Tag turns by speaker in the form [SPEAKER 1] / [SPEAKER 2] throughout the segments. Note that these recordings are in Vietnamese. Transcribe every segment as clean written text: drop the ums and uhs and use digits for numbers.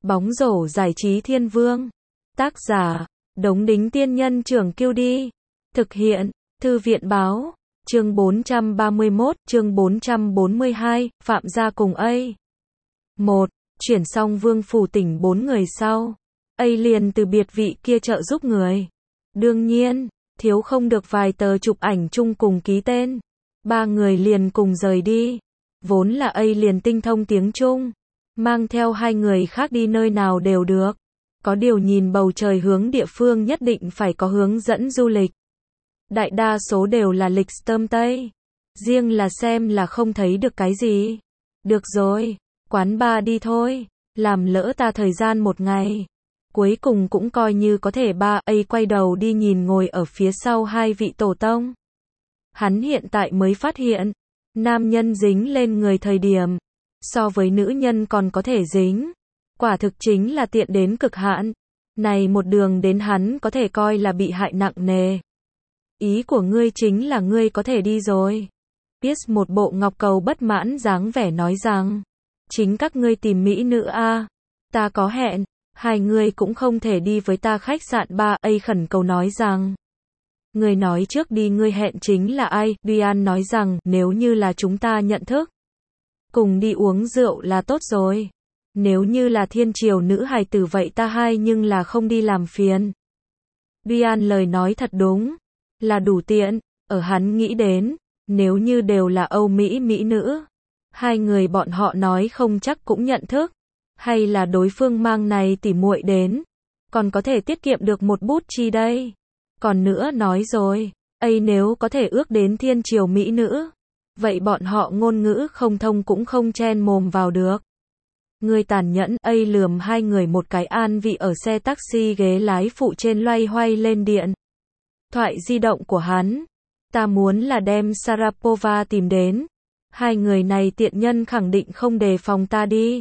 [SPEAKER 1] Bóng rổ giải trí thiên vương. Tác giả, Đống Đính Tiên Nhân Trưởng Kiêu Đi. Thực hiện, Thư viện Báo. Chương 431, chương 442, Phạm gia cùng A. 1. Chuyển xong vương phủ tỉnh 4 người sau. A liền từ biệt vị kia trợ giúp người. Đương nhiên, thiếu không được vài tờ chụp ảnh chung cùng ký tên. 3 người liền cùng rời đi. Vốn là A liền tinh thông tiếng Trung. Mang theo 2 người khác đi nơi nào đều được. Có điều nhìn bầu trời hướng địa phương nhất định phải có hướng dẫn du lịch. Đại đa số đều là lịch tôm Tây. Riêng là xem là không thấy được cái gì. Được rồi, quán bar đi thôi. Làm lỡ ta thời gian một ngày. Cuối cùng cũng coi như có thể ba. A quay đầu đi nhìn ngồi ở phía sau 2 vị tổ tông. Hắn hiện tại mới phát hiện, nam nhân dính lên người thời điểm, so với nữ nhân còn có thể dính. Quả thực chính là tiện đến cực hạn. Này một đường đến hắn có thể coi là bị hại nặng nề. Ý của ngươi chính là ngươi có thể đi rồi. Pierce một bộ ngọc cầu bất mãn dáng vẻ nói rằng, chính các ngươi tìm mỹ nữ a, ta có hẹn, 2 người cũng không thể đi với ta khách sạn ba. A khẩn cầu nói rằng, ngươi nói trước đi, ngươi hẹn chính là ai? Diane nói rằng, nếu như là chúng ta nhận thức, cùng đi uống rượu là tốt rồi. Nếu như là thiên triều nữ hài tử vậy ta hai nhưng là không đi làm phiền. Diane lời nói thật đúng, là đủ tiện. Ở hắn nghĩ đến, nếu như đều là Âu Mỹ mỹ nữ, 2 người bọn họ nói không chắc cũng nhận thức. Hay là đối phương mang này tỉ muội đến, còn có thể tiết kiệm được một bút chi đây. Còn nữa nói rồi, A nếu có thể ước đến thiên triều mỹ nữ, vậy bọn họ ngôn ngữ không thông cũng không chen mồm vào được. Người tàn nhẫn. A lườm 2 người một cái, an vị ở xe taxi ghế lái phụ trên loay hoay lên điện thoại di động của hắn. Ta muốn là đem Sarapova tìm đến. 2 người này tiện nhân khẳng định không đề phòng ta đi.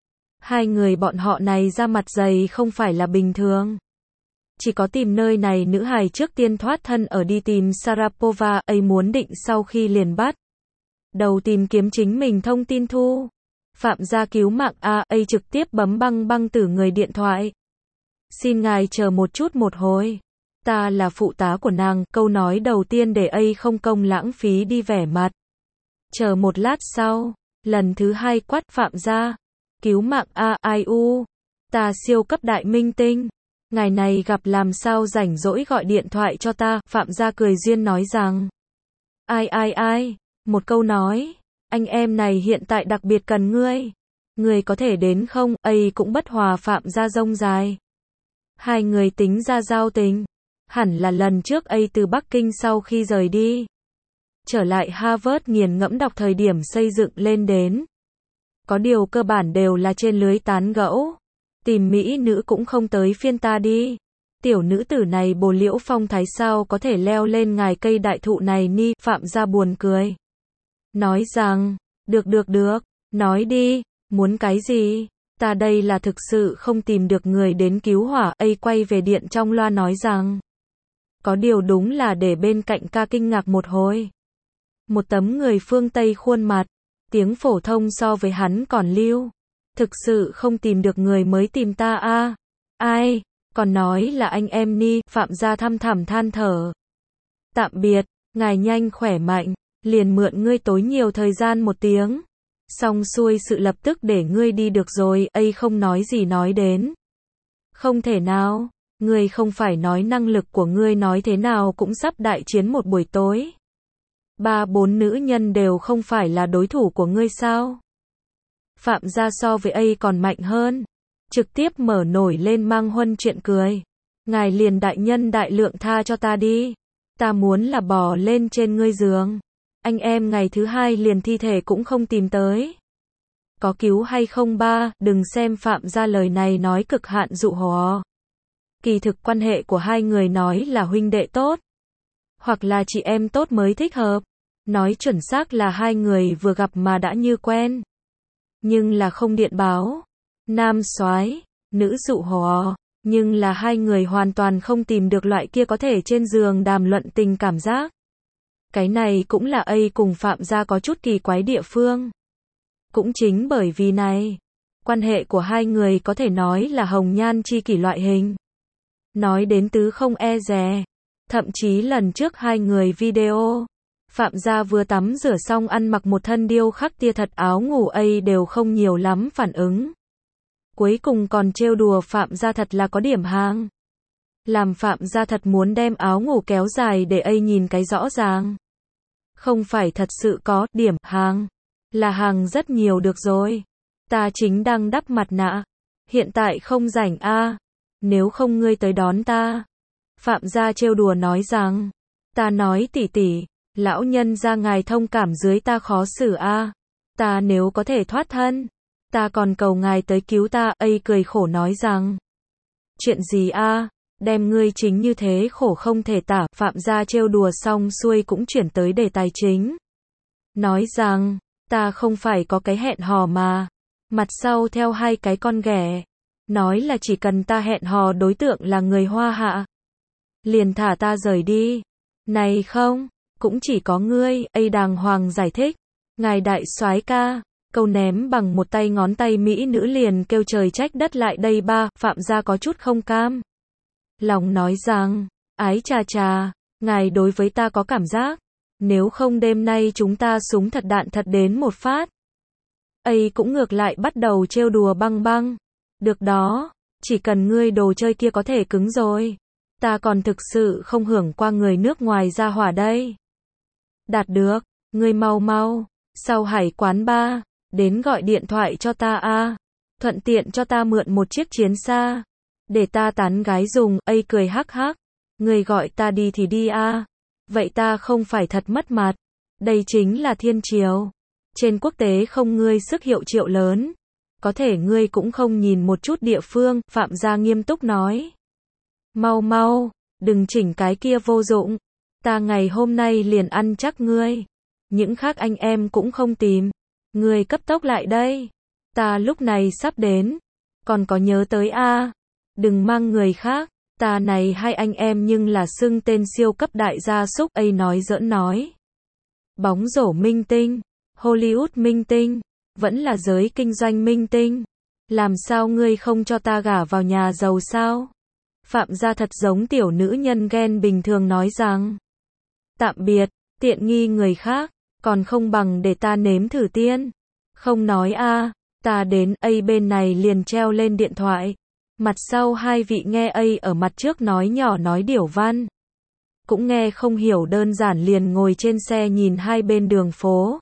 [SPEAKER 1] 2 người bọn họ này ra mặt dày không phải là bình thường. Chỉ có tìm nơi này nữ hài trước tiên thoát thân ở đi tìm Sarapova. A muốn định sau khi liền bắt đầu tìm kiếm chính mình thông tin thu. Phạm gia cứu mạng A. A trực tiếp bấm băng tử người điện thoại. Xin ngài chờ một chút một hồi. Ta là phụ tá của nàng. Câu nói đầu tiên để A không công lãng phí đi vẻ mặt. Chờ một lát sau, lần thứ 2 quát Phạm gia. Cứu mạng A. Ai u. Ta siêu cấp đại minh tinh. Ngày này gặp làm sao rảnh rỗi gọi điện thoại cho ta. Phạm gia cười duyên nói rằng. Ai. Một câu nói. Anh em này hiện tại đặc biệt cần ngươi. Ngươi có thể đến không? A cũng bất hòa Phạm gia rông dài. 2 người tính ra giao tình. Hẳn là lần trước A từ Bắc Kinh sau khi rời đi. Trở lại Harvard nghiền ngẫm đọc thời điểm xây dựng lên đến. Có điều cơ bản đều là trên lưới tán gẫu. Tìm mỹ nữ cũng không tới phiên ta đi. Tiểu nữ tử này bồ liễu phong thái sao có thể leo lên ngài cây đại thụ này ni. Phạm gia buồn cười. Nói rằng, được, nói đi, muốn cái gì? Ta đây là thực sự không tìm được người đến cứu hỏa. A quay về điện trong loa nói rằng, có điều đúng là để bên cạnh ca kinh ngạc một hồi. Một tấm người phương Tây khuôn mặt, tiếng phổ thông so với hắn còn lưu. Thực sự không tìm được người mới tìm ta a. Ai, còn nói là anh em ni. Phạm gia thăm thẳm than thở. Tạm biệt, ngài nhanh khỏe mạnh. Liền mượn ngươi tối nhiều thời gian 1 tiếng. Xong xuôi sự lập tức để ngươi đi được rồi. A không nói gì nói đến. Không thể nào, ngươi không phải nói năng lực của ngươi nói thế nào cũng sắp đại chiến một buổi tối. 3-4 nữ nhân đều không phải là đối thủ của ngươi sao? Phạm gia so với A còn mạnh hơn. Trực tiếp mở nổi lên mang huân chuyện cười. Ngài liền đại nhân đại lượng tha cho ta đi. Ta muốn là bò lên trên ngươi giường. Anh em ngày thứ 2 liền thi thể cũng không tìm tới. Có cứu hay không ba? Đừng xem Phạm gia lời này nói cực hạn dụ hò. Kỳ thực quan hệ của 2 người nói là huynh đệ tốt. Hoặc là chị em tốt mới thích hợp. Nói chuẩn xác là 2 người vừa gặp mà đã như quen. Nhưng là không điện báo. Nam soái, nữ dụ hò. Nhưng là 2 người hoàn toàn không tìm được loại kia có thể trên giường đàm luận tình cảm giác. Cái này cũng là A cùng Phạm gia có chút kỳ quái địa phương. Cũng chính bởi vì này, Quan hệ của hai người có thể nói là hồng nhan chi kỷ loại hình. Nói đến tứ không e dè. Thậm chí lần trước hai người video, Phạm gia vừa tắm rửa xong ăn mặc một thân điêu khắc tia thật áo ngủ ấy đều không nhiều lắm phản ứng. Cuối cùng còn trêu đùa Phạm gia thật là có điểm hàng. Làm Phạm gia thật muốn đem áo ngủ kéo dài để ấy nhìn cái rõ ràng. Không phải thật sự có điểm hàng, là hàng rất nhiều được rồi. Ta chính đang đắp mặt nạ, hiện tại không rảnh a, nếu không ngươi tới đón ta. Phạm gia trêu đùa nói rằng, ta nói tỷ tỷ, lão nhân gia ngài thông cảm dưới ta khó xử a, ta nếu có thể thoát thân, ta còn cầu ngài tới cứu ta. Ấy cười khổ nói rằng, chuyện gì a, đem ngươi chính như thế khổ không thể tả. Phạm gia trêu đùa xong xuôi cũng chuyển tới đề tài chính. Nói rằng, ta không phải có cái hẹn hò mà, mặt sau theo hai cái con ghẻ, nói là chỉ cần ta hẹn hò đối tượng là người Hoa Hạ, liền thả ta rời đi. Này không, cũng chỉ có ngươi, ấy đàng hoàng giải thích. Ngài đại soái ca, câu ném bằng một tay ngón tay mỹ nữ liền kêu trời trách đất lại đây ba. Phạm gia có chút không cam lòng nói rằng, ái chà chà, ngài đối với ta có cảm giác, nếu không đêm nay chúng ta súng thật đạn thật đến một phát. Ấy cũng ngược lại bắt đầu trêu đùa băng băng. Được đó, chỉ cần ngươi đồ chơi kia có thể cứng rồi, ta còn thực sự không hưởng qua người nước ngoài ra hỏa đây. Đạt được, ngươi mau mau, sau hải quán ba, đến gọi điện thoại cho ta a, thuận tiện cho ta mượn một chiếc chiến xa, để ta tán gái dùng. Ấy cười hắc hắc, ngươi gọi ta đi thì đi a, vậy ta không phải thật mất mặt, đây chính là thiên triều. Trên quốc tế không ngươi sức hiệu triệu lớn, có thể ngươi cũng không nhìn một chút địa phương. Phạm gia nghiêm túc nói, mau mau, đừng chỉnh cái kia vô dụng, ta ngày hôm nay liền ăn chắc ngươi, những khác anh em cũng không tìm, ngươi cấp tốc lại đây, ta lúc này sắp đến, còn có nhớ tới a, đừng mang người khác, ta này hai anh em nhưng là xưng tên siêu cấp đại gia súc. Ấy nói giỡn nói, bóng rổ minh tinh, Hollywood minh tinh, vẫn là giới kinh doanh minh tinh, làm sao ngươi không cho ta gả vào nhà giàu sao? Phạm gia thật giống tiểu nữ nhân ghen bình thường nói rằng, tạm biệt, tiện nghi người khác, còn không bằng để ta nếm thử tiên. Không nói a, ta đến. Ấy bên này liền treo lên điện thoại. Mặt sau hai vị nghe ấy ở mặt trước nói nhỏ nói điểu văn, cũng nghe không hiểu, đơn giản liền ngồi trên xe nhìn hai bên đường phố.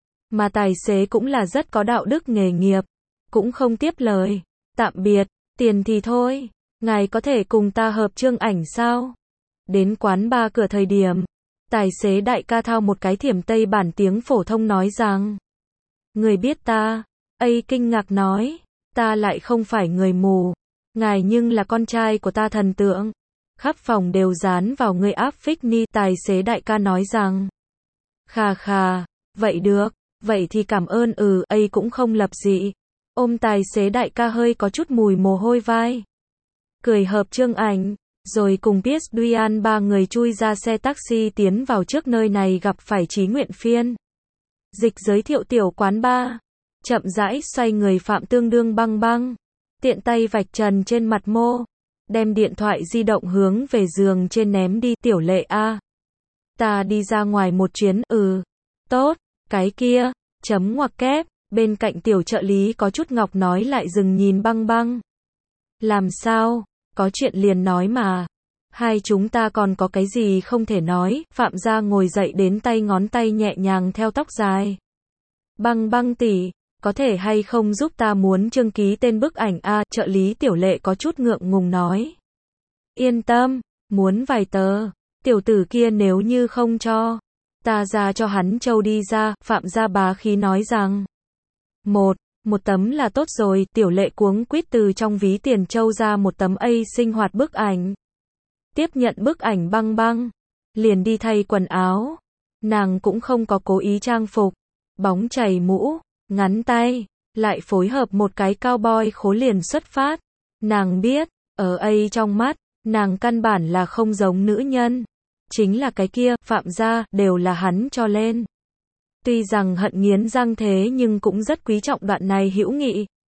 [SPEAKER 1] Mà tài xế cũng là rất có đạo đức nghề nghiệp, cũng không tiếp lời. Tạm biệt, tiền thì thôi, ngài có thể cùng ta hợp chương ảnh sao? Đến quán ba cửa thời điểm, tài xế đại ca thao một cái thiểm Tây bản tiếng phổ thông nói rằng, người biết ta? Ấy kinh ngạc nói, ta lại không phải người mù, ngài nhưng là con trai của ta thần tượng, khắp phòng đều dán vào người áp phích ni. Tài xế đại ca nói rằng, khà khà, vậy được, vậy thì cảm ơn. Ấy cũng không lập dị, ôm tài xế đại ca hơi có chút mùi mồ hôi vai, cười hợp chương ảnh, rồi cùng Pierce Duyan ba người chui ra xe taxi tiến vào trước nơi này gặp phải Chí Nguyện Phiên. Dịch giới thiệu tiểu quán ba, chậm rãi xoay người. Phạm tương đương băng băng, tiện tay vạch trần trên mặt mô, đem điện thoại di động hướng về giường trên ném đi. Tiểu Lệ a, ta đi ra ngoài một chuyến. Tốt, cái kia, chấm ngoặc kép. Bên cạnh tiểu trợ lý có chút ngọc nói lại dừng nhìn băng băng. Làm sao, có chuyện liền nói mà, hai chúng ta còn có cái gì không thể nói. Phạm gia ngồi dậy đến tay ngón tay nhẹ nhàng theo tóc dài. Băng băng tỷ, có thể hay không giúp ta muốn chương ký tên bức ảnh a? Trợ lý Tiểu Lệ có chút ngượng ngùng nói. Yên tâm, muốn vài tờ, tiểu tử kia nếu như không cho, ta ra cho hắn trâu đi ra. Phạm gia bá khí nói rằng, một tấm là tốt rồi. Tiểu Lệ cuống quýt từ trong ví tiền trâu ra một tấm sinh hoạt bức ảnh. Tiếp nhận bức ảnh băng băng, liền đi thay quần áo. Nàng cũng không có cố ý trang phục, bóng chảy mũ, ngắn tay, lại phối hợp một cái cowboy khố liền xuất phát. Nàng biết, ở trong mắt, nàng căn bản là không giống nữ nhân. Chính là cái kia, Phạm gia, đều là hắn cho lên. Tuy rằng hận nghiến răng thế nhưng cũng rất quý trọng đoạn này hữu nghị.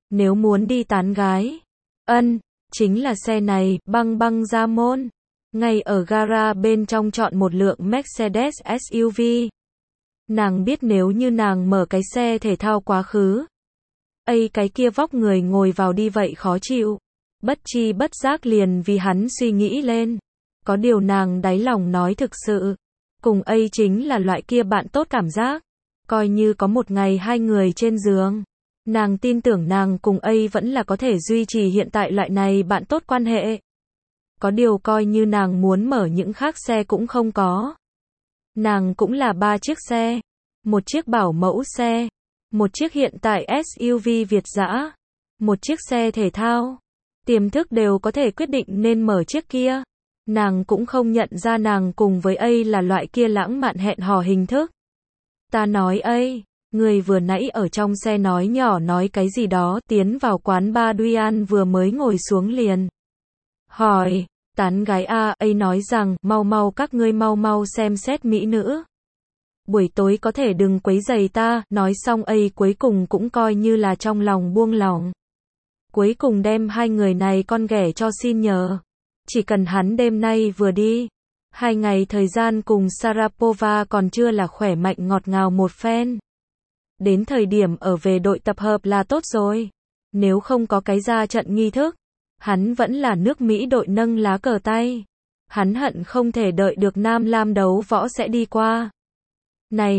[SPEAKER 1] Nếu muốn đi tán gái. Chính là xe này, băng băng ra môn. Ngay ở gara bên trong chọn một lượng Mercedes SUV. Nàng biết nếu như nàng mở cái xe thể thao quá khứ. Cái kia vóc người ngồi vào đi vậy khó chịu. Bất chi bất giác liền vì hắn suy nghĩ lên. Có điều nàng đáy lòng nói thực sự. Cùng chính là loại kia bạn tốt cảm giác. Coi như có một ngày hai người trên giường. Nàng tin tưởng nàng cùng vẫn là có thể duy trì hiện tại loại này bạn tốt quan hệ. Có điều coi như nàng muốn mở những khác xe cũng không có. Nàng cũng là 3 chiếc xe. Một chiếc bảo mẫu xe. Một chiếc hiện tại SUV Việt dã. Một chiếc xe thể thao. Tiềm thức đều có thể quyết định nên mở chiếc kia. Nàng cũng không nhận ra nàng cùng với là loại kia lãng mạn hẹn hò hình thức. Ta nói người vừa nãy ở trong xe nói nhỏ nói cái gì đó, tiến vào quán bar Duyan vừa mới ngồi xuống liền. Hỏi, tán gái nói rằng, mau các ngươi mau xem xét mỹ nữ. Buổi tối có thể đừng quấy rầy ta, nói xong cuối cùng cũng coi như là trong lòng buông lỏng. Cuối cùng đem hai người này con ghẻ cho xin nhờ. Chỉ cần hắn đêm nay vừa đi. 2 ngày thời gian cùng Sharapova còn chưa là khỏe mạnh ngọt ngào một phen. Đến thời điểm ở về đội tập hợp là tốt rồi. Nếu không có cái ra trận nghi thức. Hắn vẫn là nước Mỹ đội nâng lá cờ tay. Hắn hận không thể đợi được Nam Lam đấu võ sẽ đi qua. Này,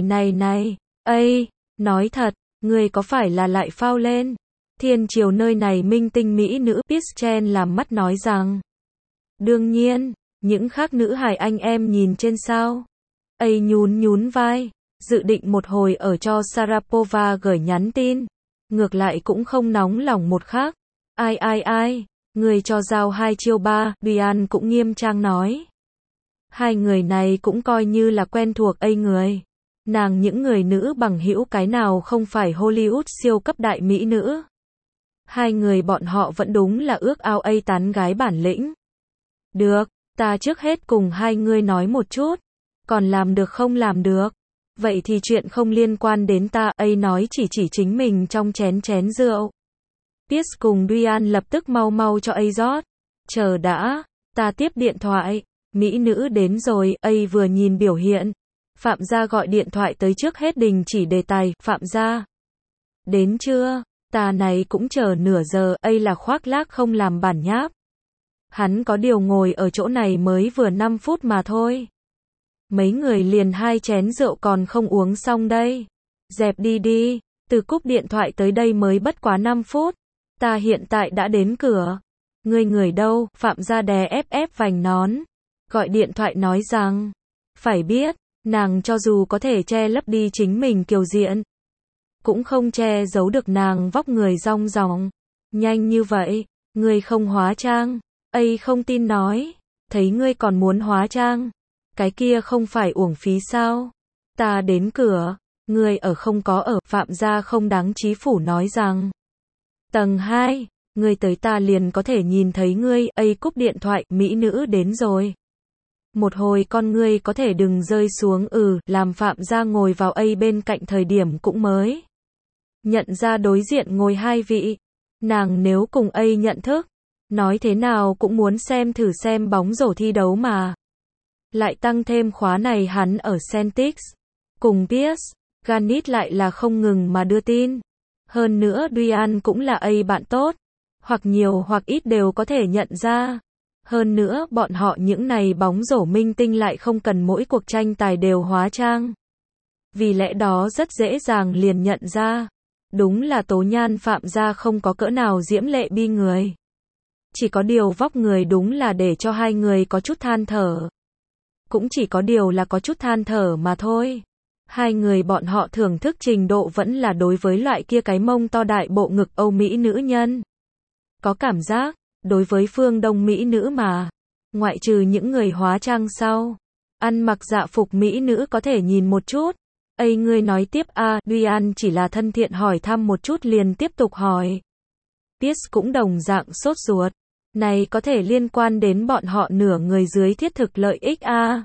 [SPEAKER 1] nói thật, người có phải là lại phao lên? Thiên triều nơi này minh tinh mỹ nữ Pischen làm mắt nói rằng. Đương nhiên, những khác nữ hài anh em nhìn trên sao. Nhún vai, dự định một hồi ở cho Sharapova gửi nhắn tin. Ngược lại cũng không nóng lòng một khác. Ai, người cho giao 2 chiêu 3, Duyan cũng nghiêm trang nói. Hai người này cũng coi như là quen thuộc người. Nàng những người nữ bằng hữu cái nào không phải Hollywood siêu cấp đại mỹ nữ. Hai người bọn họ vẫn đúng là ước ao tán gái bản lĩnh. Được, ta trước hết cùng hai người nói một chút. Còn làm được không làm được. Vậy thì chuyện không liên quan đến ta. Nói chỉ chính mình trong chén rượu. Pierce cùng Duyan lập tức mau cho rót. Chờ đã, ta tiếp điện thoại. Mỹ nữ đến rồi. Vừa nhìn biểu hiện. Phạm gia gọi điện thoại tới trước hết đình chỉ đề tài. Phạm gia. Đến chưa? Ta này cũng chờ nửa giờ. Là khoác lác không làm bản nháp. Hắn có điều ngồi ở chỗ này mới vừa 5 phút mà thôi. Mấy người liền 2 chén rượu còn không uống xong đây. Dẹp đi, từ cúp điện thoại tới đây mới bất quá 5 phút. Ta hiện tại đã đến cửa. Người đâu? Phạm gia đè ép vành nón. Gọi điện thoại nói rằng. Phải biết, nàng cho dù có thể che lấp đi chính mình kiều diện. Cũng không che giấu được nàng vóc người rong ròng. Nhanh như vậy, ngươi không hóa trang. Không tin nói. Thấy ngươi còn muốn hóa trang. Cái kia không phải uổng phí sao? Ta đến cửa. Ngươi ở không có ở. Phạm gia không đáng chí phủ nói rằng. Tầng 2. Ngươi tới ta liền có thể nhìn thấy ngươi. Cúp điện thoại. Mỹ nữ đến rồi. Một hồi con ngươi có thể đừng rơi xuống. Làm Phạm gia ngồi vào bên cạnh thời điểm cũng mới. Nhận ra đối diện ngồi 2 vị. Nàng nếu cùng nhận thức. Nói thế nào cũng muốn thử xem bóng rổ thi đấu mà. Lại tăng thêm khóa này hắn ở Celtics. Cùng Pierce, Garnett lại là không ngừng mà đưa tin. Hơn nữa Duyan cũng là bạn tốt. Hoặc nhiều hoặc ít đều có thể nhận ra. Hơn nữa bọn họ những này bóng rổ minh tinh lại không cần mỗi cuộc tranh tài đều hóa trang. Vì lẽ đó rất dễ dàng liền nhận ra. Đúng là tố nhan Phạm gia không có cỡ nào diễm lệ bi người. Chỉ có điều vóc người đúng là để cho hai người có chút than thở. Cũng chỉ có điều là có chút than thở mà thôi. Hai người bọn họ thưởng thức trình độ vẫn là đối với loại kia cái mông to đại bộ ngực Âu Mỹ nữ nhân. Có cảm giác, đối với phương Đông Mỹ nữ mà. Ngoại trừ những người hóa trang sau. Ăn mặc dạ phục Mỹ nữ có thể nhìn một chút. Ngươi nói tiếp Duyan chỉ là thân thiện hỏi thăm một chút liền tiếp tục hỏi. Pierce cũng đồng dạng sốt ruột. Này có thể liên quan đến bọn họ nửa người dưới thiết thực lợi ích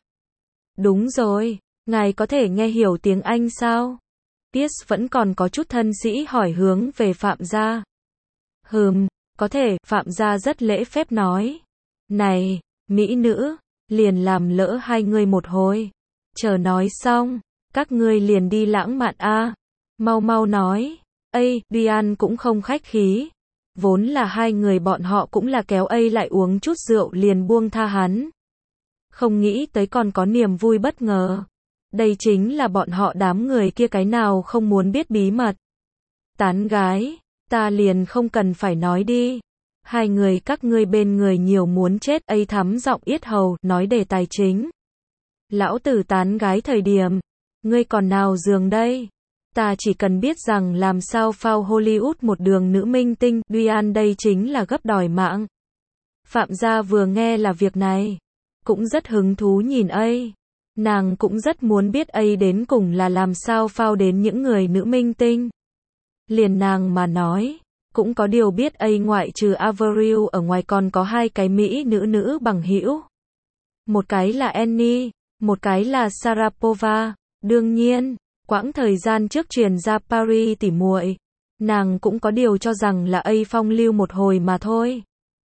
[SPEAKER 1] Đúng rồi, ngài có thể nghe hiểu tiếng Anh sao? Pierce vẫn còn có chút thân sĩ hỏi hướng về Phạm gia. Có thể, Phạm gia rất lễ phép nói. Này, mỹ nữ, liền làm lỡ hai người một hồi. Chờ nói xong, các ngươi liền đi lãng mạn a. Mau mau nói. Dian cũng không khách khí. Vốn là hai người bọn họ cũng là kéo lại uống chút rượu liền buông tha hắn. Không nghĩ tới còn có niềm vui bất ngờ. Đây chính là bọn họ đám người kia cái nào không muốn biết bí mật. Tán gái, ta liền không cần phải nói đi. Hai người các ngươi bên người nhiều muốn chết. Thắm giọng yết hầu, nói đề tài chính. Lão tử tán gái thời điểm, ngươi còn nào giường đây? Ta chỉ cần biết rằng làm sao phao Hollywood một đường nữ minh tinh, Dian đây chính là gấp đòi mạng. Phạm gia vừa nghe là việc này, cũng rất hứng thú nhìn nàng cũng rất muốn biết đến cùng là làm sao phao đến những người nữ minh tinh. Liền nàng mà nói, cũng có điều biết ngoại trừ Avril ở ngoài còn có hai cái mỹ nữ bằng hữu. Một cái là Annie, một cái là Sharapova. Đương nhiên, quãng thời gian trước truyền ra Paris tỉ muội, nàng cũng có điều cho rằng là phong lưu một hồi mà thôi.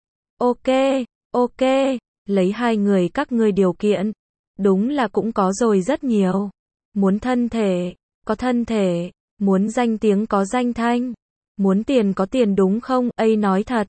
[SPEAKER 1] Ok, lấy hai người các ngươi điều kiện, đúng là cũng có rồi rất nhiều. Muốn thân thể, có thân thể, muốn danh tiếng có danh thanh, muốn tiền có tiền đúng không? Nói thật.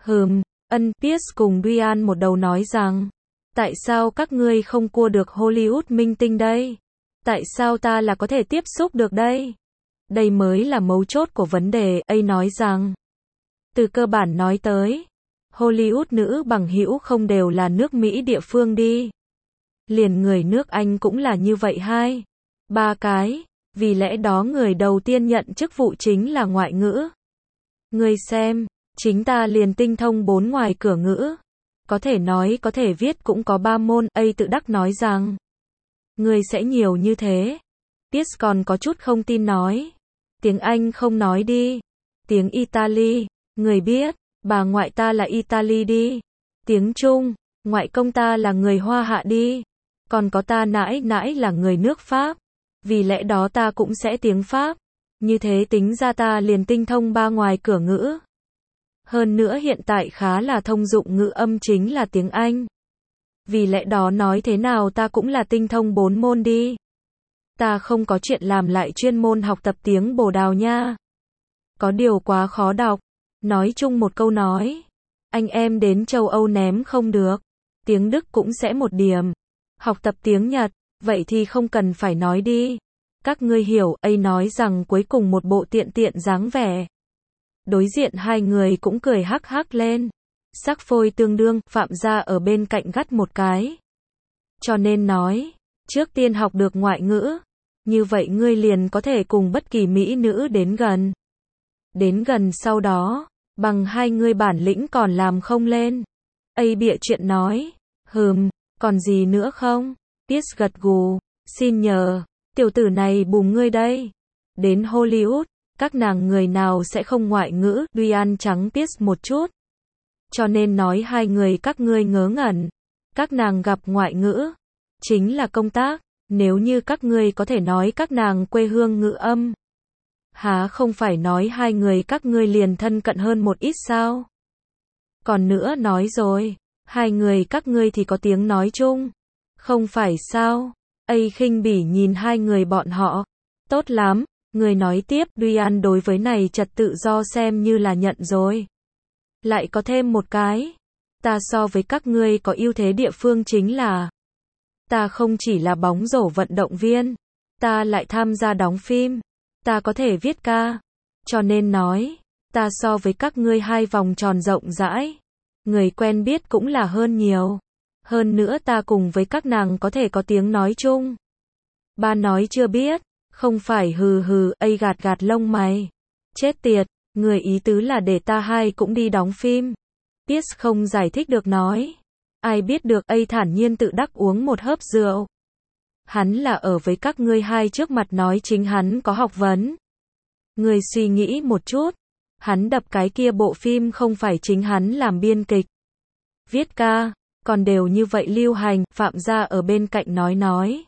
[SPEAKER 1] Pierce cùng Dian một đầu nói rằng, tại sao các ngươi không cua được Hollywood minh tinh đây? Tại sao ta là có thể tiếp xúc được đây? Đây mới là mấu chốt của vấn đề. Nói rằng, từ cơ bản nói tới, Hollywood nữ bằng hữu không đều là nước Mỹ địa phương đi. Liền người nước Anh cũng là như vậy 2-3 cái, vì lẽ đó người đầu tiên nhận chức vụ chính là ngoại ngữ. Ngươi xem, chính ta liền tinh thông 4 ngoài cửa ngữ. Có thể nói có thể viết cũng có 3 môn. Tự đắc nói rằng, ngươi sẽ nhiều như thế. Pierce còn có chút không tin nói. Tiếng Anh không nói đi. Tiếng Italy, người biết, bà ngoại ta là Italy đi. Tiếng Trung, ngoại công ta là người Hoa Hạ đi. Còn có ta nãi là người nước Pháp. Vì lẽ đó ta cũng sẽ tiếng Pháp. Như thế tính ra ta liền tinh thông 3 ngoài cửa ngữ. Hơn nữa hiện tại khá là thông dụng ngữ âm chính là tiếng Anh. Vì lẽ đó nói thế nào ta cũng là tinh thông 4 môn đi. Ta không có chuyện làm lại chuyên môn học tập tiếng Bồ Đào nha. Có điều quá khó đọc. Nói chung một câu nói. Anh em đến châu Âu ném không được. Tiếng Đức cũng sẽ một điểm. Học tập tiếng Nhật, vậy thì không cần phải nói đi. Các ngươi hiểu. Nói rằng cuối cùng một bộ tiện dáng vẻ. Đối diện hai người cũng cười hắc hắc lên. Sắc phôi tương đương, Phạm gia ở bên cạnh gắt một cái. Cho nên nói, trước tiên học được ngoại ngữ. Như vậy ngươi liền có thể cùng bất kỳ mỹ nữ đến gần. Đến gần sau đó, bằng hai ngươi bản lĩnh còn làm không lên. Bịa chuyện nói. Còn gì nữa không? Pierce gật gù. Xin nhờ, tiểu tử này bùm ngươi đây. Đến Hollywood, các nàng người nào sẽ không ngoại ngữ? Dian trắng Pierce một chút. Cho nên nói hai người các ngươi ngớ ngẩn. Các nàng gặp ngoại ngữ, chính là công tác. Nếu như các ngươi có thể nói các nàng quê hương ngữ âm, há không phải nói hai người các ngươi liền thân cận hơn một ít sao? Còn nữa nói rồi, hai người các ngươi thì có tiếng nói chung, không phải sao? Khinh bỉ nhìn hai người bọn họ. Tốt lắm, người nói tiếp. Dian đối với này trật tự do xem như là nhận rồi. Lại có thêm một cái. Ta so với các ngươi có ưu thế địa phương chính là ta không chỉ là bóng rổ vận động viên, ta lại tham gia đóng phim, ta có thể viết ca. Cho nên nói, ta so với các ngươi 2 vòng tròn rộng rãi, người quen biết cũng là hơn nhiều. Hơn nữa ta cùng với các nàng có thể có tiếng nói chung. Ba nói chưa biết, không phải gạt lông mày. Chết tiệt, người ý tứ là để ta hai cũng đi đóng phim. Pierce không giải thích được nói. Ai biết được. Thản nhiên tự đắc uống một hớp rượu. Hắn là ở với các ngươi hai trước mặt nói chính hắn có học vấn. Người suy nghĩ một chút. Hắn đập cái kia bộ phim không phải chính hắn làm biên kịch, viết ca, còn đều như vậy lưu hành. Phạm gia ở bên cạnh nói.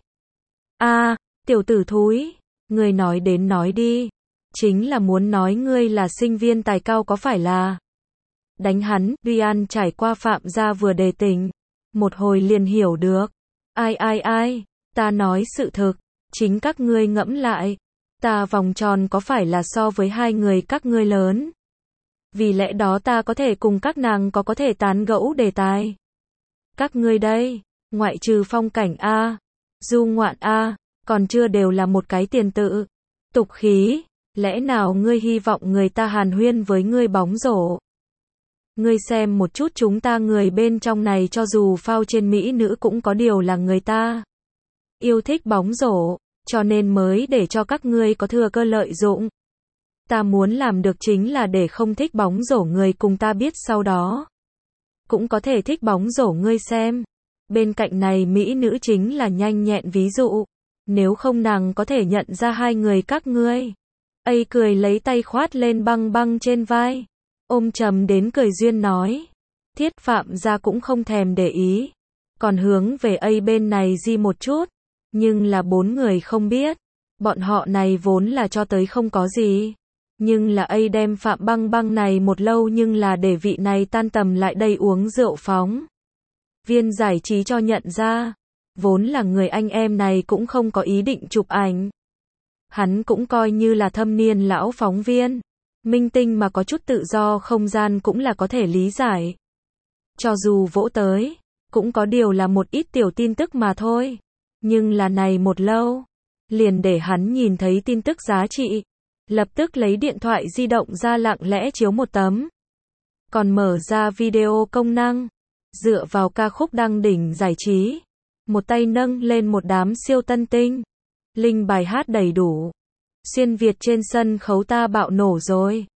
[SPEAKER 1] Tiểu tử thúi, ngươi nói đến nói đi. Chính là muốn nói ngươi là sinh viên tài cao có phải là? Đánh hắn, Ryan trải qua Phạm gia vừa đề tỉnh. Một hồi liền hiểu được. Ai, ta nói sự thực. Chính các ngươi ngẫm lại. Ta vòng tròn có phải là so với hai người các ngươi lớn? Vì lẽ đó ta có thể cùng các nàng có thể tán gẫu đề tài. Các ngươi đây, ngoại trừ phong cảnh A, du ngoạn A, còn chưa đều là một cái tiền tự. Tục khí, lẽ nào ngươi hy vọng người ta hàn huyên với ngươi bóng rổ? Ngươi xem một chút chúng ta người bên trong này cho dù phao trên mỹ nữ cũng có điều là người ta yêu thích bóng rổ, cho nên mới để cho các ngươi có thừa cơ lợi dụng. Ta muốn làm được chính là để không thích bóng rổ người cùng ta biết sau đó cũng có thể thích bóng rổ ngươi xem. Bên cạnh này mỹ nữ chính là nhanh nhẹn ví dụ. Nếu không nàng có thể nhận ra hai người các ngươi. Ây cười lấy tay khoát lên băng băng trên vai. Ôm trầm đến cười duyên nói. Thiết Phạm gia cũng không thèm để ý. Còn hướng về Ây bên này di một chút. Nhưng là bốn người không biết. Bọn họ này vốn là cho tới không có gì. Nhưng là Ây đem Phạm băng băng này một lâu nhưng là để vị này tan tầm lại đây uống rượu phóng. Viên giải trí cho nhận ra. Vốn là người anh em này cũng không có ý định chụp ảnh. Hắn cũng coi như là thâm niên lão phóng viên. Minh tinh mà có chút tự do không gian cũng là có thể lý giải. Cho dù vỗ tới, cũng có điều là một ít tiểu tin tức mà thôi. Nhưng là này một lâu, liền để hắn nhìn thấy tin tức giá trị. Lập tức lấy điện thoại di động ra lặng lẽ chiếu một tấm. Còn mở ra video công năng. Dựa vào ca khúc đăng đỉnh giải trí. Một tay nâng lên một đám siêu tân tinh. Linh bài hát đầy đủ. Xuyên Việt trên sân khấu ta bạo nổ rồi.